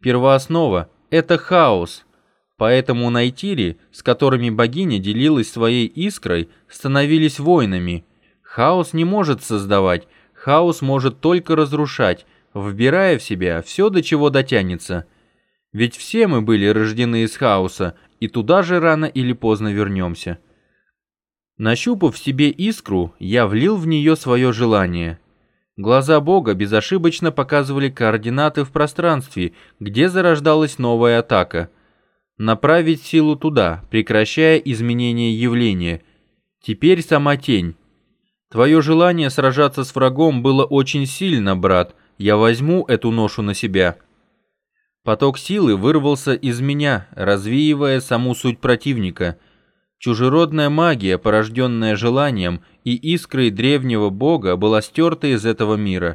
Первооснова — это хаос, поэтому найтири, с которыми богиня делилась своей искрой, становились воинами. Хаос не может создавать, хаос может только разрушать, вбирая в себя все, до чего дотянется. Ведь все мы были рождены из хаоса, и туда же рано или поздно вернемся. Нащупав в себе искру, я влил в нее свое желание. Глаза Бога безошибочно показывали координаты в пространстве, где зарождалась новая атака. Направить силу туда, прекращая изменение явления. Теперь сама тень. Твое желание сражаться с врагом было очень сильно, брат. Я возьму эту ношу на себя. Поток силы вырвался из меня, развеивая саму суть противника. Чужеродная магия, порожденная желанием и искрой древнего бога, была стерта из этого мира.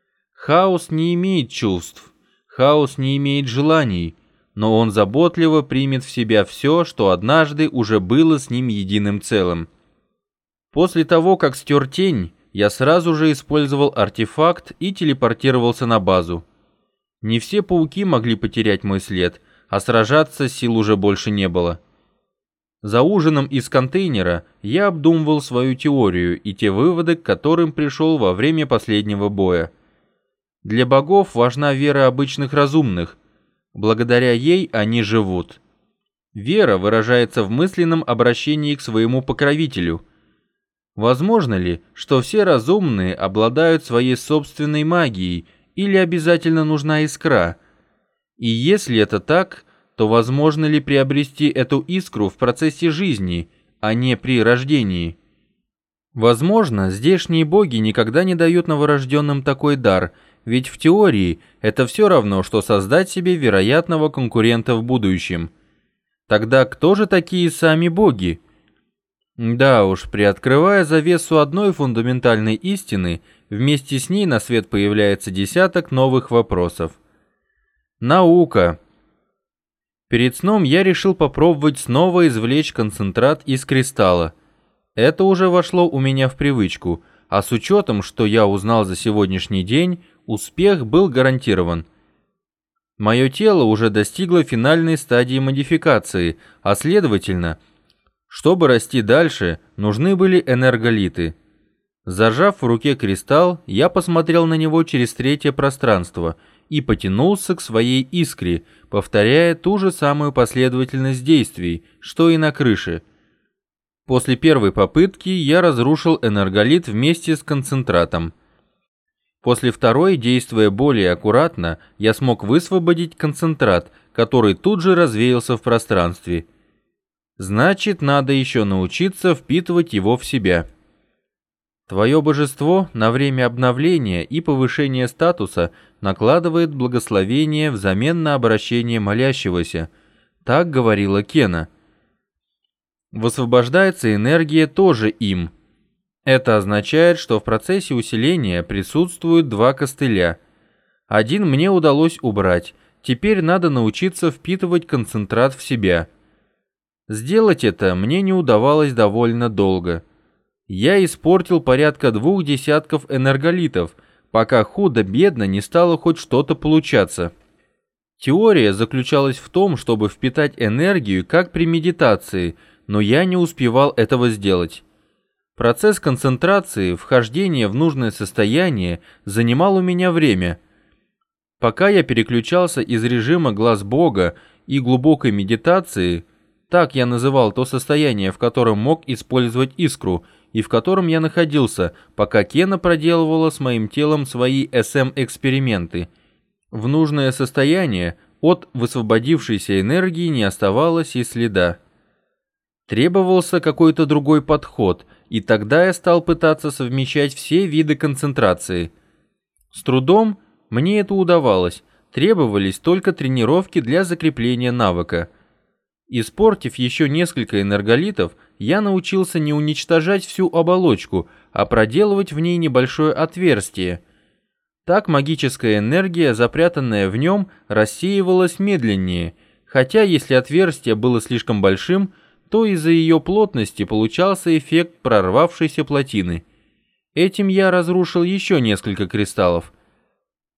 Хаос не имеет чувств, хаос не имеет желаний, но он заботливо примет в себя все, что однажды уже было с ним единым целым. После того, как стер тень, я сразу же использовал артефакт и телепортировался на базу. Не все пауки могли потерять мой след, а сражаться сил уже больше не было. За ужином из контейнера я обдумывал свою теорию и те выводы, к которым пришел во время последнего боя. Для богов важна вера обычных разумных. Благодаря ей они живут. Вера выражается в мысленном обращении к своему покровителю. Возможно ли, что все разумные обладают своей собственной магией, или обязательно нужна искра? И если это так, то возможно ли приобрести эту искру в процессе жизни, а не при рождении? Возможно, здешние боги никогда не дают новорожденным такой дар, ведь в теории это все равно, что создать себе вероятного конкурента в будущем. Тогда кто же такие сами боги? Да уж, приоткрывая завесу одной фундаментальной истины, вместе с ней на свет появляется десяток новых вопросов. Наука. Перед сном я решил попробовать снова извлечь концентрат из кристалла. Это уже вошло у меня в привычку, а с учетом, что я узнал за сегодняшний день, успех был гарантирован. Мое тело уже достигло финальной стадии модификации, а следовательно, чтобы расти дальше, нужны были энерголиты. Зажав в руке кристалл, я посмотрел на него через третье пространство и потянулся к своей искре, повторяя ту же самую последовательность действий, что и на крыше. После первой попытки я разрушил энерголит вместе с концентратом. После второй, действуя более аккуратно, я смог высвободить концентрат, который тут же развеялся в пространстве. Значит, надо еще научиться впитывать его в себя. Твое божество на время обновления и повышения статуса накладывает благословение взамен на обращение молящегося. Так говорила Кена. Высвобождается энергия тоже им. Это означает, что в процессе усиления присутствуют два костыля. Один мне удалось убрать, теперь надо научиться впитывать концентрат в себя. Сделать это мне не удавалось довольно долго. Я испортил порядка 2 десятков энерголитов, пока худо-бедно не стало хоть что-то получаться. Теория заключалась в том, чтобы впитать энергию, как при медитации, но я не успевал этого сделать. Процесс концентрации, вхождения в нужное состояние занимал у меня время. Пока я переключался из режима глаз Бога и глубокой медитации, так я называл то состояние, в котором мог использовать искру, и в котором я находился, пока Кена проделывала с моим телом свои СМ-эксперименты. В нужное состояние от высвободившейся энергии не оставалось и следа. Требовался какой-то другой подход, и тогда я стал пытаться совмещать все виды концентрации. С трудом мне это удавалось, требовались только тренировки для закрепления навыка. Испортив еще несколько энерголитов, я научился не уничтожать всю оболочку, а проделывать в ней небольшое отверстие. Так магическая энергия, запрятанная в нем, рассеивалась медленнее, хотя если отверстие было слишком большим, то из-за ее плотности получался эффект прорвавшейся плотины. Этим я разрушил еще несколько кристаллов.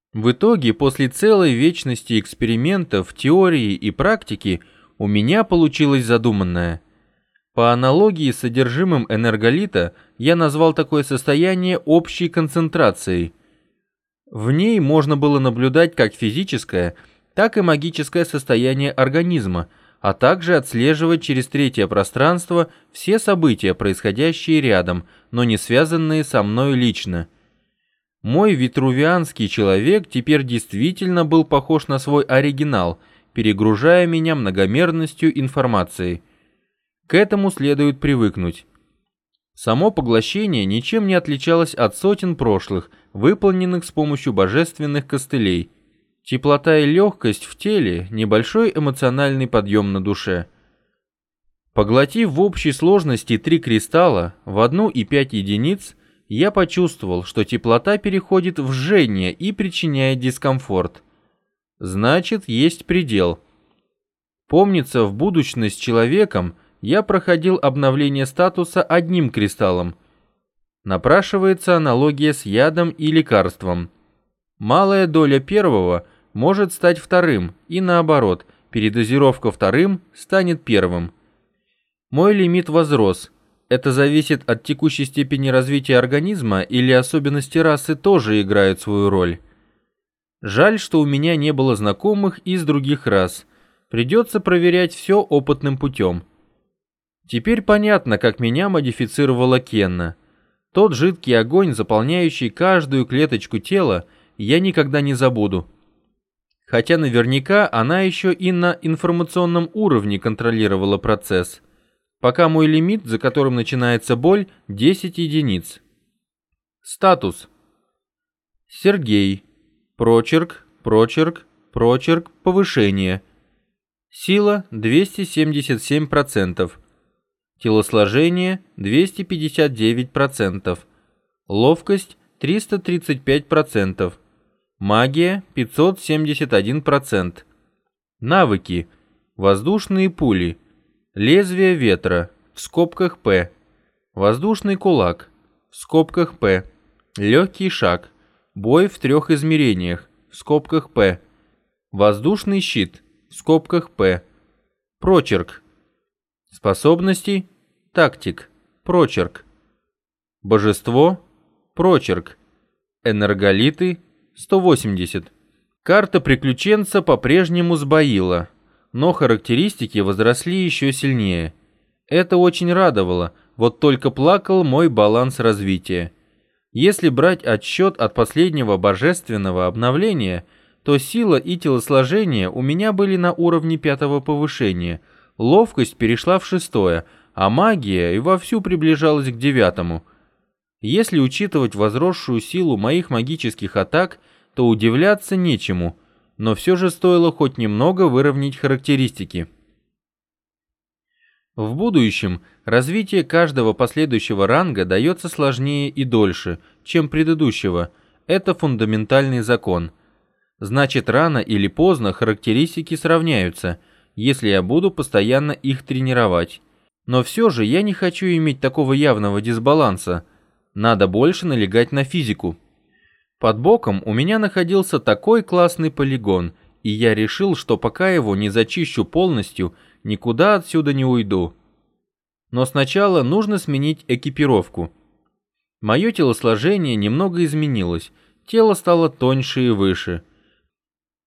В итоге, после целой вечности экспериментов, теории и практики, у меня получилось задуманное. По аналогии с содержимым энерголита, я назвал такое состояние общей концентрацией. В ней можно было наблюдать как физическое, так и магическое состояние организма, а также отслеживать через третье пространство все события, происходящие рядом, но не связанные со мной лично. Мой витрувианский человек теперь действительно был похож на свой оригинал, перегружая меня многомерностью информации. К этому следует привыкнуть. Само поглощение ничем не отличалось от сотен прошлых, выполненных с помощью божественных костылей. Теплота и легкость в теле, небольшой эмоциональный подъем на душе. Поглотив в общей сложности 3 кристалла в 1,5 единиц, я почувствовал, что теплота переходит в жжение и причиняет дискомфорт. Значит, есть предел. Помнится, в будущность с человеком я проходил обновление статуса 1 кристаллом. Напрашивается аналогия с ядом и лекарством. Малая доля первого может стать вторым, и наоборот, передозировка вторым станет первым. Мой лимит возрос. Это зависит от текущей степени развития организма или особенности расы тоже играют свою роль. Жаль, что у меня не было знакомых из других рас. Придется проверять все опытным путем. Теперь понятно, как меня модифицировала Кенна. Тот жидкий огонь, заполняющий каждую клеточку тела, я никогда не забуду. Хотя наверняка она еще и на информационном уровне контролировала процесс. Пока мой лимит, за которым начинается боль, 10 единиц. Статус. Сергей. Прочерк, прочерк, прочерк, повышение. Сила 277%. Телосложение 259%. Ловкость 335%. Магия 571%. Навыки. Воздушные пули. Лезвие ветра, в скобках П. Воздушный кулак, в скобках П. Легкий шаг. Бой в 3 измерениях, в скобках П. Воздушный щит, в скобках П. Прочерк. Способности. Тактик. Прочерк. Божество. Прочерк. Энерголиты. 180. Карта приключенца по-прежнему сбоила, но характеристики возросли еще сильнее. Это очень радовало, вот только плакал мой баланс развития. Если брать отсчет от последнего божественного обновления, то сила и телосложение у меня были на уровне 5-го повышения, ловкость перешла в 6-е, а магия и вовсю приближалась к 9-му. Если учитывать возросшую силу моих магических атак, то удивляться нечему, но все же стоило хоть немного выровнять характеристики. В будущем развитие каждого последующего ранга дается сложнее и дольше, чем предыдущего. Это фундаментальный закон. Значит, рано или поздно характеристики сравняются, если я буду постоянно их тренировать. Но все же я не хочу иметь такого явного дисбаланса. Надо больше налегать на физику. Под боком у меня находился такой классный полигон, и я решил, что пока его не зачищу полностью, никуда отсюда не уйду. Но сначала нужно сменить экипировку. Мое телосложение немного изменилось, тело стало тоньше и выше.